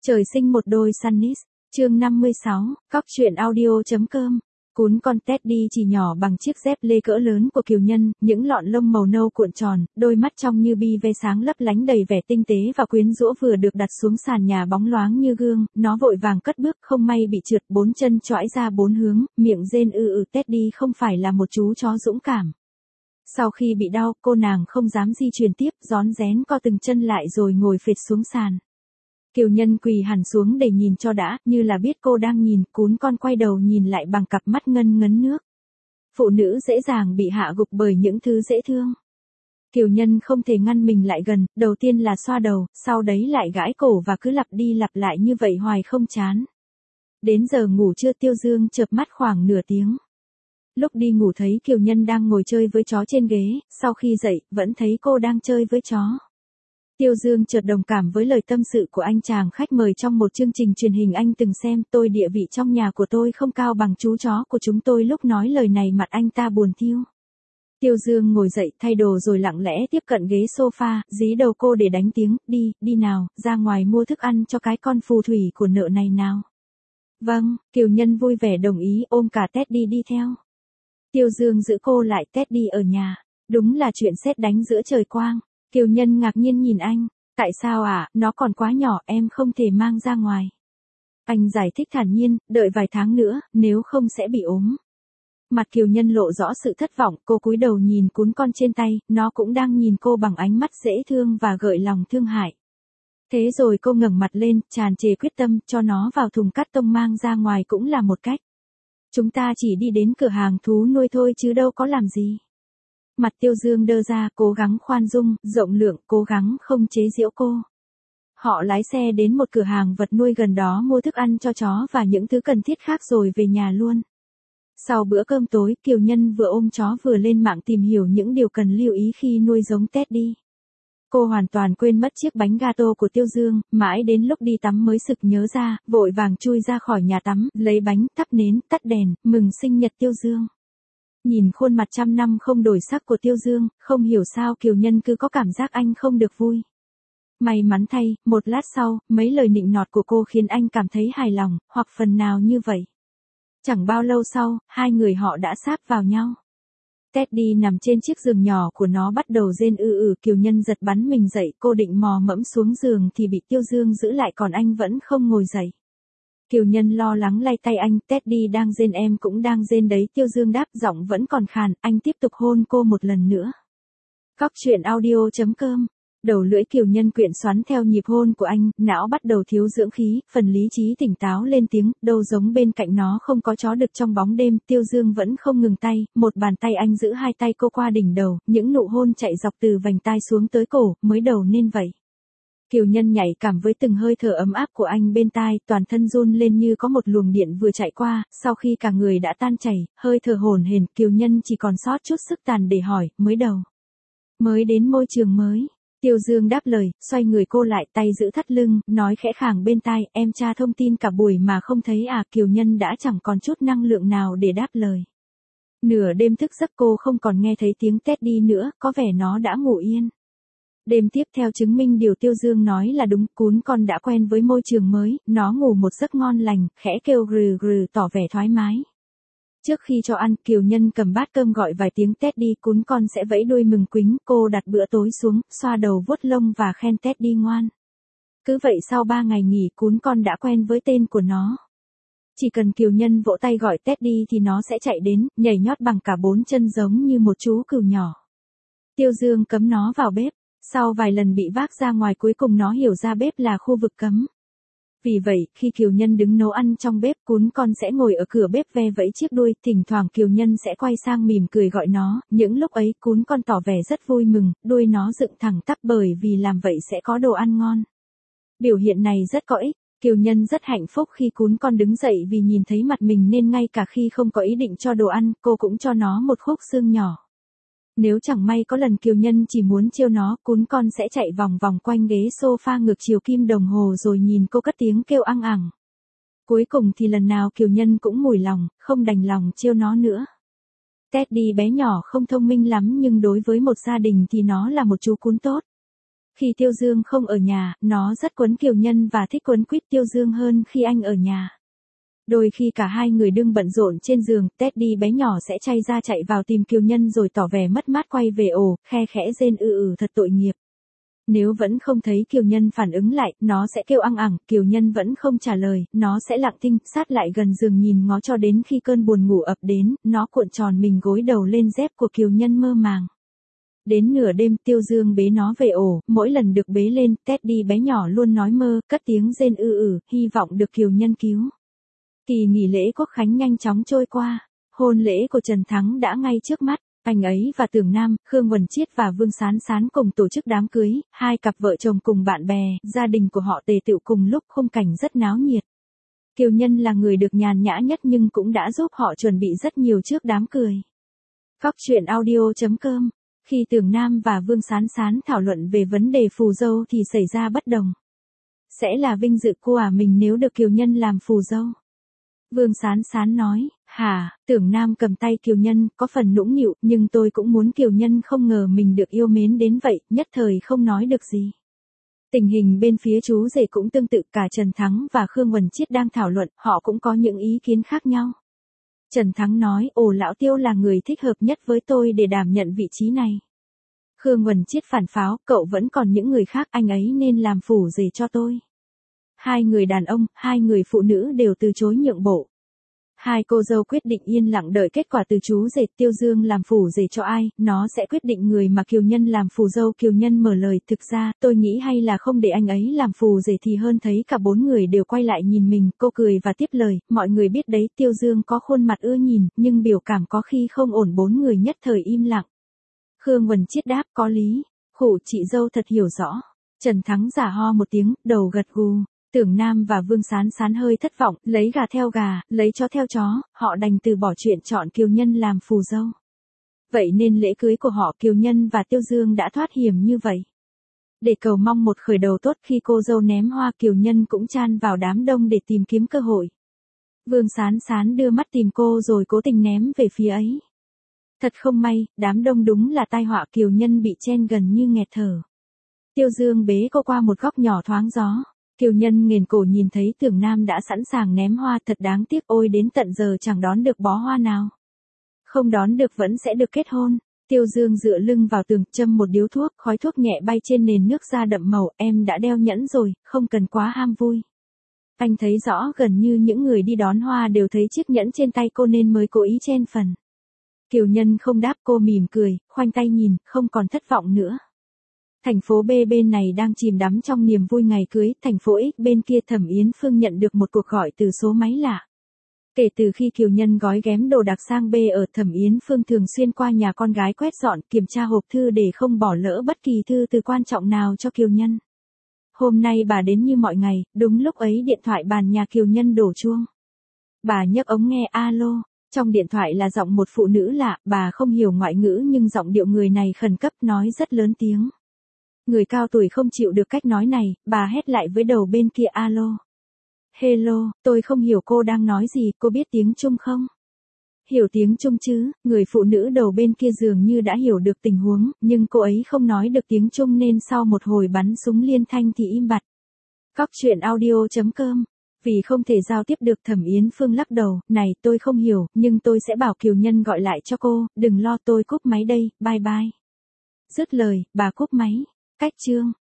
Trời sinh một đôi Sunnis, chương 56, cóc truyện audio.com. Cún con Teddy chỉ nhỏ bằng chiếc dép lê cỡ lớn của Kiều Nhân, những lọn lông màu nâu cuộn tròn, đôi mắt trong như bi ve sáng lấp lánh đầy vẻ tinh tế và quyến rũ vừa được đặt xuống sàn nhà bóng loáng như gương, nó vội vàng cất bước không may bị trượt, bốn chân choãi ra bốn hướng, miệng rên Teddy không phải là một chú chó dũng cảm. Sau khi bị đau, cô nàng không dám di chuyển tiếp, rón rén co từng chân lại rồi ngồi phịch xuống sàn. Kiều Nhân quỳ hẳn xuống để nhìn cho đã, như là biết cô đang nhìn, cún con quay đầu nhìn lại bằng cặp mắt ngân ngấn nước. Phụ nữ dễ dàng bị hạ gục bởi những thứ dễ thương. Kiều Nhân không thể ngăn mình lại gần, đầu tiên là xoa đầu, sau đấy lại gãi cổ và cứ lặp đi lặp lại như vậy hoài không chán. Đến giờ ngủ trưa Tiêu Dương chợp mắt khoảng nửa tiếng. Lúc đi ngủ thấy Kiều Nhân đang ngồi chơi với chó trên ghế, sau khi dậy, vẫn thấy cô đang chơi với chó. Tiêu Dương chợt đồng cảm với lời tâm sự của anh chàng khách mời trong một chương trình truyền hình anh từng xem. Tôi địa vị trong nhà của tôi không cao bằng chú chó của chúng tôi. Lúc nói lời này mặt anh ta buồn thiu. Tiêu Dương ngồi dậy thay đồ rồi lặng lẽ tiếp cận ghế sofa, dí đầu cô để đánh tiếng, đi nào, ra ngoài mua thức ăn cho cái con phù thủy của nợ này nào. Vâng, Kiều Nhân vui vẻ đồng ý ôm cả Teddy đi theo. Tiêu Dương giữ cô lại, Teddy ở nhà. Đúng là chuyện sét đánh giữa trời quang. Kiều Nhân ngạc nhiên nhìn anh, tại sao ạ, nó còn quá nhỏ, em không thể mang ra ngoài. Anh giải thích thản nhiên, đợi vài tháng nữa, nếu không sẽ bị ốm. Mặt Kiều Nhân lộ rõ sự thất vọng, cô cúi đầu nhìn cún con trên tay, nó cũng đang nhìn cô bằng ánh mắt dễ thương và gợi lòng thương hại. Thế rồi cô ngẩng mặt lên, tràn trề quyết tâm, cho nó vào thùng cắt tông mang ra ngoài cũng là một cách. Chúng ta chỉ đi đến cửa hàng thú nuôi thôi chứ đâu có làm gì. Mặt Tiêu Dương đơ ra, cố gắng khoan dung, rộng lượng, cố gắng không chế giễu cô. Họ lái xe đến một cửa hàng vật nuôi gần đó mua thức ăn cho chó và những thứ cần thiết khác rồi về nhà luôn. Sau bữa cơm tối, Kiều Nhân vừa ôm chó vừa lên mạng tìm hiểu những điều cần lưu ý khi nuôi giống Teddy. Cô hoàn toàn quên mất chiếc bánh gato của Tiêu Dương, mãi đến lúc đi tắm mới sực nhớ ra, vội vàng chui ra khỏi nhà tắm, lấy bánh, thắp nến, tắt đèn, mừng sinh nhật Tiêu Dương. Nhìn khuôn mặt trăm năm không đổi sắc của Tiêu Dương, không hiểu sao Kiều Nhân cứ có cảm giác anh không được vui. May mắn thay, một lát sau, mấy lời nịnh nọt của cô khiến anh cảm thấy hài lòng, hoặc phần nào như vậy. Chẳng bao lâu sau, hai người họ đã sáp vào nhau. Teddy nằm trên chiếc giường nhỏ của nó bắt đầu rên Kiều Nhân giật bắn mình dậy, cô định mò mẫm xuống giường thì bị Tiêu Dương giữ lại còn anh vẫn không ngồi dậy. Kiều Nhân lo lắng lay tay anh, Teddy đang rên em cũng đang rên đấy. Tiêu Dương đáp giọng vẫn còn khàn, anh tiếp tục hôn cô một lần nữa. Cóc truyện audio.com. Đầu lưỡi Kiều Nhân quyện xoắn theo nhịp hôn của anh, não bắt đầu thiếu dưỡng khí, phần lý trí tỉnh táo lên tiếng, đâu giống bên cạnh nó không có chó đực trong bóng đêm. Tiêu Dương vẫn không ngừng tay, một bàn tay anh giữ hai tay cô qua đỉnh đầu, những nụ hôn chạy dọc từ vành tai xuống tới cổ, mới đầu nên vậy. Kiều Nhân nhạy cảm với từng hơi thở ấm áp của anh bên tai, toàn thân run lên như có một luồng điện vừa chạy qua. Sau khi cả người đã tan chảy, hơi thở hổn hển, Kiều Nhân chỉ còn sót chút sức tàn để hỏi, mới đến môi trường mới. Tiêu Dương đáp lời, xoay người cô lại, tay giữ thắt lưng, nói khẽ khàng bên tai, em tra thông tin cả buổi mà không thấy à. Kiều Nhân đã chẳng còn chút năng lượng nào để đáp lời. Nửa đêm thức giấc cô không còn nghe thấy tiếng Teddy nữa, có vẻ nó đã ngủ yên. Đêm tiếp theo chứng minh điều Tiêu Dương nói là đúng, cún con đã quen với môi trường mới, nó ngủ một giấc ngon lành, khẽ kêu grừ grừ tỏ vẻ thoải mái. Trước khi cho ăn, Kiều Nhân cầm bát cơm gọi vài tiếng Teddy, cún con sẽ vẫy đuôi mừng quính, cô đặt bữa tối xuống, xoa đầu vuốt lông và khen Teddy ngoan. Cứ vậy sau 3 ngày nghỉ, cún con đã quen với tên của nó. Chỉ cần Kiều Nhân vỗ tay gọi Teddy thì nó sẽ chạy đến, nhảy nhót bằng cả 4 chân giống như một chú cừu nhỏ. Tiêu Dương cấm nó vào bếp. Sau vài lần bị vác ra ngoài cuối cùng nó hiểu ra bếp là khu vực cấm. Vì vậy, khi Kiều Nhân đứng nấu ăn trong bếp, cún con sẽ ngồi ở cửa bếp ve vẫy chiếc đuôi, thỉnh thoảng Kiều Nhân sẽ quay sang mỉm cười gọi nó, những lúc ấy cún con tỏ vẻ rất vui mừng, đuôi nó dựng thẳng tắp bởi vì làm vậy sẽ có đồ ăn ngon. Biểu hiện này rất có ích, Kiều Nhân rất hạnh phúc khi cún con đứng dậy vì nhìn thấy mặt mình nên ngay cả khi không có ý định cho đồ ăn, cô cũng cho nó một khúc xương nhỏ. Nếu chẳng may có lần Kiều Nhân chỉ muốn trêu nó, cún con sẽ chạy vòng vòng quanh ghế sofa ngược chiều kim đồng hồ rồi nhìn cô cất tiếng kêu ăng ẳng. Cuối cùng thì lần nào Kiều Nhân cũng mủi lòng, không đành lòng trêu nó nữa. Teddy bé nhỏ không thông minh lắm nhưng đối với một gia đình thì nó là một chú cún tốt. Khi Tiêu Dương không ở nhà, nó rất quấn Kiều Nhân và thích quấn quýt Tiêu Dương hơn khi anh ở nhà. Đôi khi cả hai người đương bận rộn trên giường, Teddy bé nhỏ sẽ chay ra chạy vào tìm Kiều Nhân rồi tỏ vẻ mất mát quay về ổ, khe khẽ rên thật tội nghiệp. Nếu vẫn không thấy Kiều Nhân phản ứng lại, nó sẽ kêu ăng ẳng, Kiều Nhân vẫn không trả lời, nó sẽ lặng thinh, sát lại gần giường nhìn ngó cho đến khi cơn buồn ngủ ập đến, nó cuộn tròn mình gối đầu lên dép của Kiều Nhân mơ màng. Đến nửa đêm Tiêu Dương bế nó về ổ, mỗi lần được bế lên, Teddy bé nhỏ luôn nói mơ, cất tiếng rên hy vọng được Kiều Nhân cứu. Kỳ nghỉ lễ Quốc Khánh nhanh chóng trôi qua, hôn lễ của Trần Thắng đã ngay trước mắt. Anh ấy và Tưởng Nam, Khương Quần Chiết và Vương Sán Sán cùng tổ chức đám cưới, hai cặp vợ chồng cùng bạn bè, gia đình của họ tề tựu cùng lúc, khung cảnh rất náo nhiệt. Kiều Nhân là người được nhàn nhã nhất nhưng cũng đã giúp họ chuẩn bị rất nhiều trước đám cười. Cóc truyện audio.com. Khi Tưởng Nam và Vương Sán Sán thảo luận về vấn đề phù dâu thì xảy ra bất đồng. Sẽ là vinh dự của mình nếu được Kiều Nhân làm phù dâu. Vương Sán Sán nói, Tưởng Nam cầm tay Kiều Nhân, có phần nũng nịu, nhưng tôi cũng muốn Kiều Nhân không ngờ mình được yêu mến đến vậy, nhất thời không nói được gì. Tình hình bên phía chú rể cũng tương tự, cả Trần Thắng và Khương Quần Chiết đang thảo luận, họ cũng có những ý kiến khác nhau. Trần Thắng nói, lão Tiêu là người thích hợp nhất với tôi để đảm nhận vị trí này. Khương Quần Chiết phản pháo, cậu vẫn còn những người khác, anh ấy nên làm phù rể cho tôi. Hai người đàn ông, hai người phụ nữ đều từ chối nhượng bộ. Hai cô dâu quyết định yên lặng đợi kết quả từ chú rể. Tiêu Dương làm phù rể cho ai, nó sẽ quyết định người mà Kiều Nhân làm phù dâu. Kiều Nhân mở lời, thực ra, tôi nghĩ hay là không để anh ấy làm phù rể thì hơn. Thấy cả bốn người đều quay lại nhìn mình, cô cười và tiếp lời, mọi người biết đấy, Tiêu Dương có khuôn mặt ưa nhìn, nhưng biểu cảm có khi không ổn. Bốn người nhất thời im lặng. Khương Quần Chiết đáp, có lý, khụ chị dâu thật hiểu rõ. Trần Thắng giả ho một tiếng, đầu gật gù. Tưởng Nam và Vương Sán Sán hơi thất vọng, lấy gà theo gà, lấy chó theo chó, họ đành từ bỏ chuyện chọn Kiều Nhân làm phù dâu. Vậy nên lễ cưới của họ Kiều Nhân và Tiêu Dương đã thoát hiểm như vậy. Để cầu mong một khởi đầu tốt, khi cô dâu ném hoa Kiều Nhân cũng chan vào đám đông để tìm kiếm cơ hội. Vương Sán Sán đưa mắt tìm cô rồi cố tình ném về phía ấy. Thật không may, đám đông đúng là tai họa, Kiều Nhân bị chen gần như nghẹt thở. Tiêu Dương bế cô qua một góc nhỏ thoáng gió. Kiều Nhân nghền cổ nhìn thấy Tưởng Nam đã sẵn sàng ném hoa, thật đáng tiếc, ôi đến tận giờ chẳng đón được bó hoa nào. Không đón được vẫn sẽ được kết hôn. Tiêu Dương dựa lưng vào tường, châm một điếu thuốc, khói thuốc nhẹ bay trên nền nước da đậm màu, em đã đeo nhẫn rồi, không cần quá ham vui. Anh thấy rõ gần như những người đi đón hoa đều thấy chiếc nhẫn trên tay cô nên mới cố ý chen phần. Kiều Nhân không đáp, cô mỉm cười, khoanh tay nhìn, không còn thất vọng nữa. Thành phố B bên này đang chìm đắm trong niềm vui ngày cưới, thành phố X bên kia Thẩm Yến Phương nhận được một cuộc gọi từ số máy lạ. Kể từ khi Kiều Nhân gói ghém đồ đạc sang B ở, Thẩm Yến Phương thường xuyên qua nhà con gái quét dọn, kiểm tra hộp thư để không bỏ lỡ bất kỳ thư từ quan trọng nào cho Kiều Nhân. Hôm nay bà đến như mọi ngày, đúng lúc ấy điện thoại bàn nhà Kiều Nhân đổ chuông. Bà nhấc ống nghe, alo. Trong điện thoại là giọng một phụ nữ lạ, bà không hiểu ngoại ngữ nhưng giọng điệu người này khẩn cấp, nói rất lớn tiếng. Người cao tuổi không chịu được cách nói này, bà hét lại với đầu bên kia, alo. Hello, tôi không hiểu cô đang nói gì, cô biết tiếng Trung không? Hiểu tiếng Trung chứ, người phụ nữ đầu bên kia dường như đã hiểu được tình huống, nhưng cô ấy không nói được tiếng Trung nên sau một hồi bắn súng liên thanh thì im bặt. Cóc truyện audio.com. Vì không thể giao tiếp được, Thẩm Yến Phương lắc đầu, này tôi không hiểu, nhưng tôi sẽ bảo Kiều Nhân gọi lại cho cô, đừng lo, tôi cúp máy đây, bye bye. Dứt lời, bà cúp máy. Cách chương.